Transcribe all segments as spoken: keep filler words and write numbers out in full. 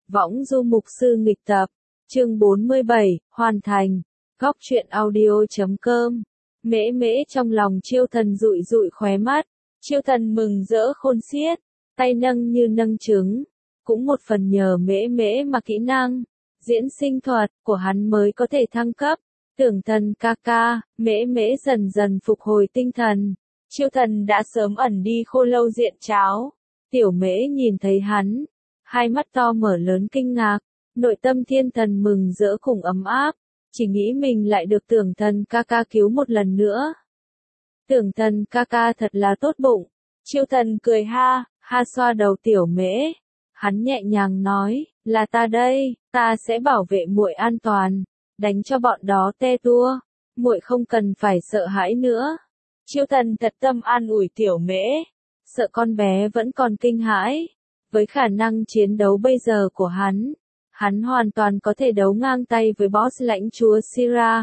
Võng Du Mục Sư nghịch tập, chương bốn mươi bảy, hoàn thành. Góc truyện audio chấm com. Mễ mễ trong lòng Chiêu Thần dụi dụi khóe mắt. Chiêu Thần mừng rỡ khôn xiết, tay nâng như nâng trứng. Cũng một phần nhờ mễ mễ mà kỹ năng diễn sinh thuật của hắn mới có thể thăng cấp. Tưởng Thần ca ca, mễ mễ dần dần phục hồi tinh thần. Chiêu Thần đã sớm ẩn đi khô lâu diện cháo. Tiểu mễ nhìn thấy hắn, hai mắt to mở lớn kinh ngạc, nội tâm thiên thần mừng rỡ cùng ấm áp, chỉ nghĩ mình lại được Tưởng Thần ca ca cứu một lần nữa. Tưởng Thần ca ca thật là tốt bụng. Chiêu Thần cười ha, ha xoa đầu tiểu mễ. Hắn nhẹ nhàng nói, là ta đây, ta sẽ bảo vệ muội an toàn, đánh cho bọn đó te tua, muội không cần phải sợ hãi nữa. Chiêu Thần thật tâm an ủi tiểu mễ, sợ con bé vẫn còn kinh hãi. Với khả năng chiến đấu bây giờ của hắn, hắn hoàn toàn có thể đấu ngang tay với boss lãnh chúa Sira.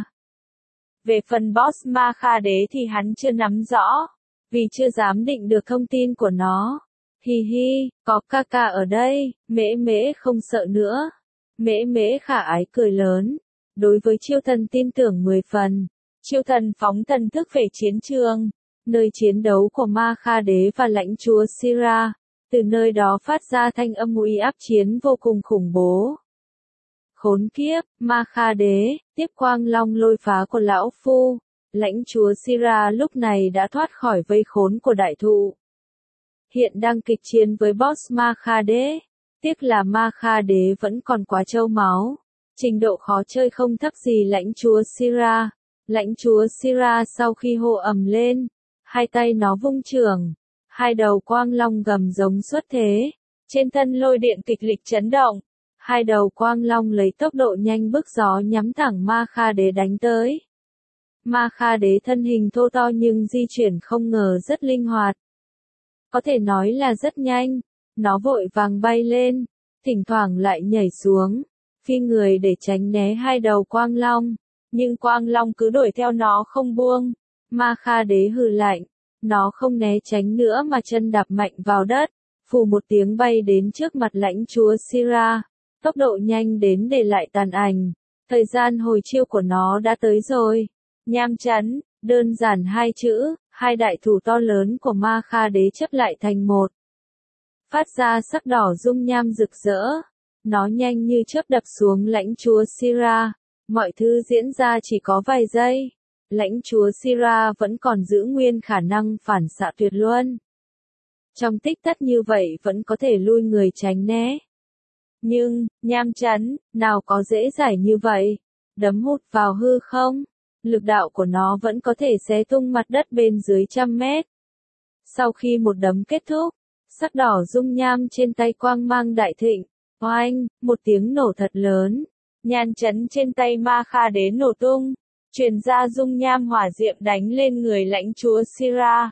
Về phần boss Ma Kha Đế thì hắn chưa nắm rõ, vì chưa dám định được thông tin của nó. Hi hi, có ca ca ở đây, mễ mễ không sợ nữa. Mễ mễ khả ái cười lớn, đối với Chiêu Thần tin tưởng mười phần. Chiêu Thần phóng thần thức về chiến trường, nơi chiến đấu của Ma Kha Đế và lãnh chúa Sira. Từ nơi đó phát ra thanh âm uy áp chiến vô cùng khủng bố. Khốn kiếp, Ma Kha Đế, tiếp quang long lôi phá của lão phu. Lãnh chúa Sira lúc này đã thoát khỏi vây khốn của đại thụ. Hiện đang kịch chiến với boss Ma Kha Đế. Tiếc là Ma Kha Đế vẫn còn quá trâu máu. Trình độ khó chơi không thấp gì lãnh chúa Sira. Lãnh chúa Sira sau khi hô ầm lên, hai tay nó vung trường. Hai đầu quang long gầm giống xuất thế, trên thân lôi điện kịch liệt chấn động. Hai đầu quang long lấy tốc độ nhanh bức gió nhắm thẳng Ma Kha Đế đánh tới. Ma Kha Đế thân hình thô to nhưng di chuyển không ngờ rất linh hoạt. Có thể nói là rất nhanh, nó vội vàng bay lên, thỉnh thoảng lại nhảy xuống, phi người để tránh né hai đầu quang long. Nhưng quang long cứ đuổi theo nó không buông. Ma Kha Đế hừ lạnh. Nó không né tránh nữa mà chân đạp mạnh vào đất, phù một tiếng bay đến trước mặt lãnh chúa Sira, tốc độ nhanh đến để lại tàn ảnh. Thời gian hồi chiêu của nó đã tới rồi. Nham chấn, đơn giản hai chữ, hai đại thủ to lớn của Ma Kha Đế chấp lại thành một. Phát ra sắc đỏ dung nham rực rỡ, nó nhanh như chớp đập xuống lãnh chúa Sira. Mọi thứ diễn ra chỉ có vài giây. Lãnh chúa Sira vẫn còn giữ nguyên khả năng phản xạ tuyệt luân. Trong tích tắc như vậy vẫn có thể lui người tránh né. Nhưng, nham chấn, nào có dễ dãi như vậy. Đấm hụt vào hư không, lực đạo của nó vẫn có thể xé tung mặt đất bên dưới trăm mét. Sau khi một đấm kết thúc, sắc đỏ dung nham trên tay quang mang đại thịnh. Oanh, một tiếng nổ thật lớn. Nham chấn trên tay Ma Kha Đế nổ tung. Truyền ra dung nham hỏa diệm đánh lên người lãnh chúa Sira.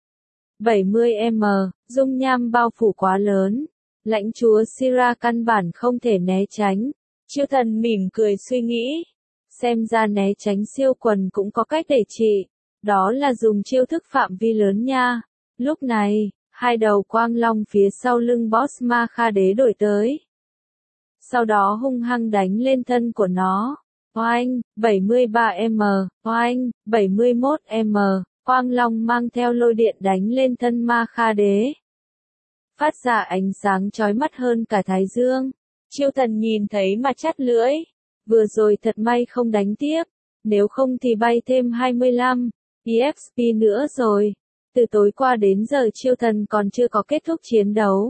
bảy mươi mét, dung nham bao phủ quá lớn. Lãnh chúa Sira căn bản không thể né tránh. Chiêu Thần mỉm cười suy nghĩ. Xem ra né tránh siêu quần cũng có cách để trị. Đó là dùng chiêu thức phạm vi lớn nha. Lúc này, hai đầu quang long phía sau lưng boss Ma Kha Đế đổi tới. Sau đó hung hăng đánh lên thân của nó. Oanh, bảy mươi ba mét, oanh, bảy mươi mốt mét, quang long mang theo lôi điện đánh lên thân Ma Kha Đế. Phát ra ánh sáng chói mắt hơn cả thái dương. Chiêu Thần nhìn thấy mà chát lưỡi. Vừa rồi thật may không đánh tiếp, nếu không thì bay thêm hai mươi lăm e ích pê nữa rồi. Từ tối qua đến giờ Chiêu Thần còn chưa có kết thúc chiến đấu.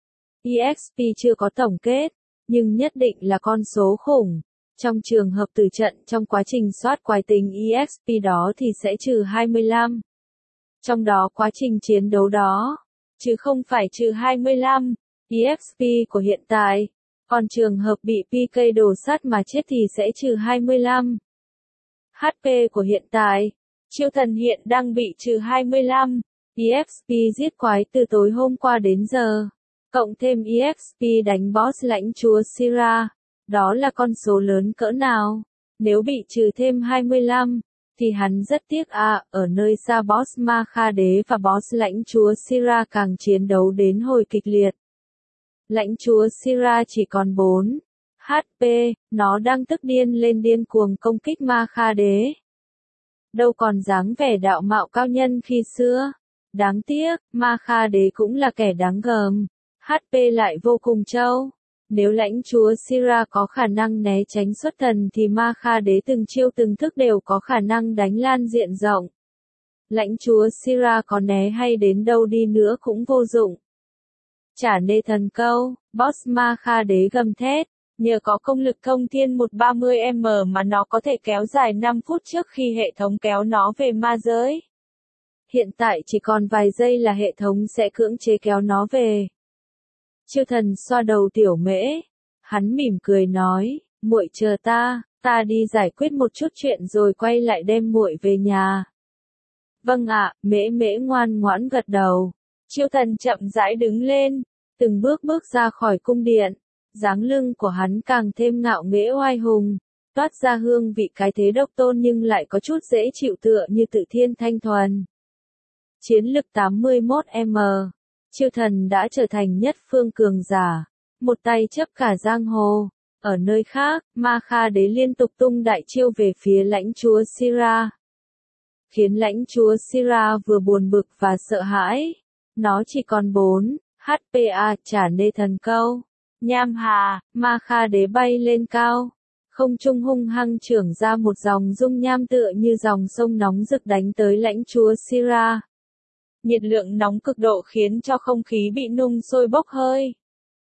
e ích pê chưa có tổng kết, nhưng nhất định là con số khủng. Trong trường hợp tử trận trong quá trình soát quái tính e ích pê đó thì sẽ trừ hai mươi lăm. Trong đó quá trình chiến đấu đó, chứ không phải trừ hai mươi lăm, e ích pê của hiện tại. Còn trường hợp bị pê ca đổ sát mà chết thì sẽ trừ hai mươi lăm. hát pê của hiện tại, Chiêu Thần hiện đang bị trừ hai mươi lăm. e ích pê giết quái từ tối hôm qua đến giờ. Cộng thêm e ích pê đánh boss lãnh chúa Sira. Đó là con số lớn cỡ nào? Nếu bị trừ thêm hai mươi lăm, thì hắn rất tiếc à, ở nơi xa boss Ma Kha Đế và boss lãnh chúa Sira càng chiến đấu đến hồi kịch liệt. Lãnh chúa Sira chỉ còn bốn hát pê, nó đang tức điên lên điên cuồng công kích Ma Kha Đế. Đâu còn dáng vẻ đạo mạo cao nhân khi xưa. Đáng tiếc, Ma Kha Đế cũng là kẻ đáng gờm, hát pê lại vô cùng trâu. Nếu lãnh chúa Sira có khả năng né tránh xuất thần thì Ma Kha Đế từng chiêu từng thức đều có khả năng đánh lan diện rộng. Lãnh chúa Sira có né hay đến đâu đi nữa cũng vô dụng. Chả nê thần câu, boss Ma Kha Đế gầm thét, nhờ có công lực thông thiên một trăm ba mươi mét mà nó có thể kéo dài năm phút trước khi hệ thống kéo nó về ma giới. Hiện tại chỉ còn vài giây là hệ thống sẽ cưỡng chế kéo nó về. Chư thần xoa đầu tiểu mễ, hắn mỉm cười nói, muội chờ ta, ta đi giải quyết một chút chuyện rồi quay lại đem muội về nhà. Vâng ạ, mễ mễ ngoan ngoãn gật đầu. Chiêu thần chậm rãi đứng lên, từng bước bước ra khỏi cung điện. Dáng lưng của hắn càng thêm ngạo nghễ oai hùng, toát ra hương vị cái thế độc tôn nhưng lại có chút dễ chịu tựa như tự thiên thanh thuần. Chiến lực tám mươi mốt mét, Chiêu thần đã trở thành nhất phương cường giả, một tay chấp cả giang hồ. Ở nơi khác, Ma Kha Đế liên tục tung đại chiêu về phía lãnh chúa Sira, khiến lãnh chúa Sira vừa buồn bực và sợ hãi. Nó chỉ còn bốn hát pê a, trả nê thần câu. Nham hà, Ma Kha Đế bay lên cao, không trung hung hăng chưởng ra một dòng dung nham tựa như dòng sông nóng rực đánh tới lãnh chúa Sira. Nhiệt lượng nóng cực độ khiến cho không khí bị nung sôi bốc hơi.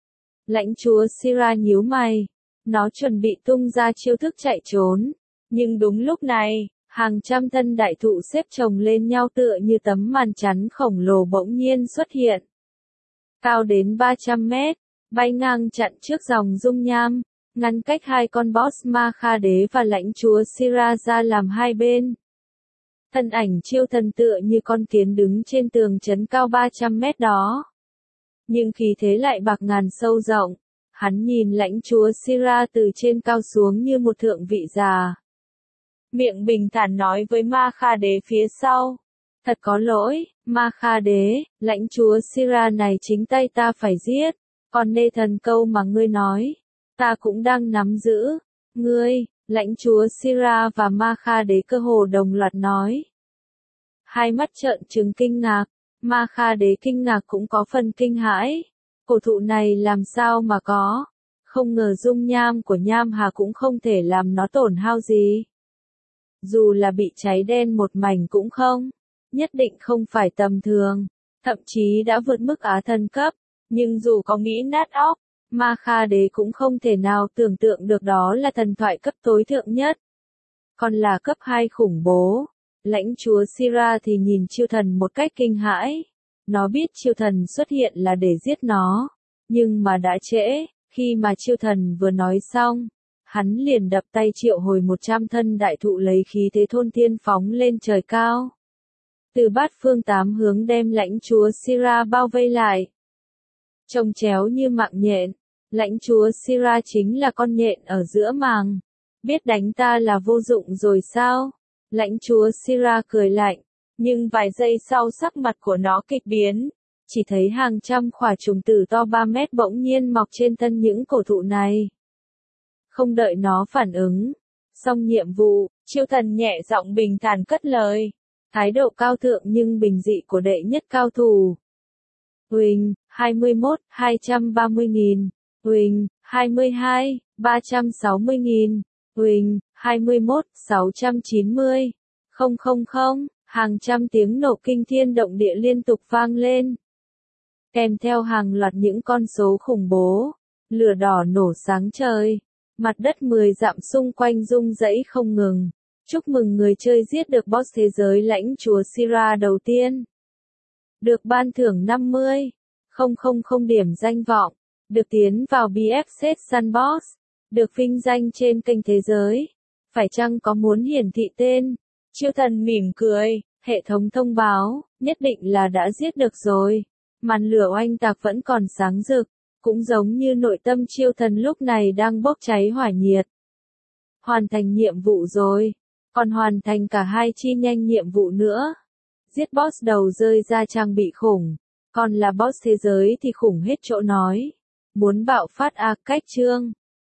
Lãnh chúa Sira nhíu mày, nó chuẩn bị tung ra chiêu thức chạy trốn, nhưng đúng lúc này, hàng trăm thân đại thụ xếp chồng lên nhau tựa như tấm màn chắn khổng lồ bỗng nhiên xuất hiện. Cao đến ba trăm mét, bay ngang chặn trước dòng dung nham, ngăn cách hai con boss Ma Kha Đế và lãnh chúa Sira ra làm hai bên. Thân ảnh chiêu thần tựa như con kiến đứng trên tường trấn cao ba trăm mét đó. Nhưng khí thế lại bạc ngàn sâu rộng, hắn nhìn lãnh chúa Sira từ trên cao xuống như một thượng vị già. Miệng bình thản nói với Ma Kha Đế phía sau. Thật có lỗi, Ma Kha Đế, lãnh chúa Sira này chính tay ta phải giết. Còn nê thần câu mà ngươi nói, ta cũng đang nắm giữ. Ngươi, lãnh chúa Sira và Ma Kha Đế cơ hồ đồng loạt nói. Hai mắt trợn trừng kinh ngạc, Ma Kha Đế kinh ngạc cũng có phần kinh hãi. Cổ thụ này làm sao mà có? Không ngờ dung nham của nham hà cũng không thể làm nó tổn hao gì. Dù là bị cháy đen một mảnh cũng không, nhất định không phải tầm thường, thậm chí đã vượt mức á thần cấp. Nhưng dù có nghĩ nát óc, Ma Kha Đế cũng không thể nào tưởng tượng được đó là thần thoại cấp tối thượng nhất. Còn là cấp hai khủng bố. Lãnh chúa Sira thì nhìn chiêu thần một cách kinh hãi. Nó biết chiêu thần xuất hiện là để giết nó. Nhưng mà đã trễ, khi mà chiêu thần vừa nói xong, hắn liền đập tay triệu hồi một trăm thân đại thụ lấy khí thế thôn thiên phóng lên trời cao. Từ bát phương tám hướng đem lãnh chúa Sira bao vây lại. Trông chéo như mạng nhện, lãnh chúa Sira chính là con nhện ở giữa màng. Biết đánh ta là vô dụng rồi sao? Lãnh chúa Sira cười lạnh, nhưng vài giây sau sắc mặt của nó kịch biến. Chỉ thấy hàng trăm quả trùng tử to ba mét bỗng nhiên mọc trên thân những cổ thụ này. Không đợi nó phản ứng, xong nhiệm vụ, chiêu thần nhẹ giọng bình thản cất lời. Thái độ cao thượng nhưng bình dị của đệ nhất cao thủ. Huỳnh, hai mươi mốt, hai trăm ba mươi nghìn. Huỳnh, hai mươi hai, ba trăm sáu mươi nghìn. Huỳnh, hai mươi mốt, sáu trăm chín mươi. Không không không, hàng trăm tiếng nổ kinh thiên động địa liên tục vang lên. Kèm theo hàng loạt những con số khủng bố. Lửa đỏ nổ sáng trời. Mặt đất mười dặm xung quanh rung rẩy không ngừng. Chúc mừng người chơi giết được boss thế giới lãnh chúa Sira đầu tiên. Được ban thưởng năm mươi nghìn điểm danh vọng. Được tiến vào bê ép ét Sandbox. Được vinh danh trên kênh thế giới. Phải chăng có muốn hiển thị tên? Chiêu thần mỉm cười, hệ thống thông báo, nhất định là đã giết được rồi. Màn lửa oanh tạc vẫn còn sáng rực, cũng giống như nội tâm chiêu thần lúc này đang bốc cháy hỏa nhiệt. Hoàn thành nhiệm vụ rồi, còn hoàn thành cả hai chi nhanh nhiệm vụ nữa. Giết boss đầu rơi ra trang bị khủng, còn là boss thế giới thì khủng hết chỗ nói. Muốn bạo phát à cách chương.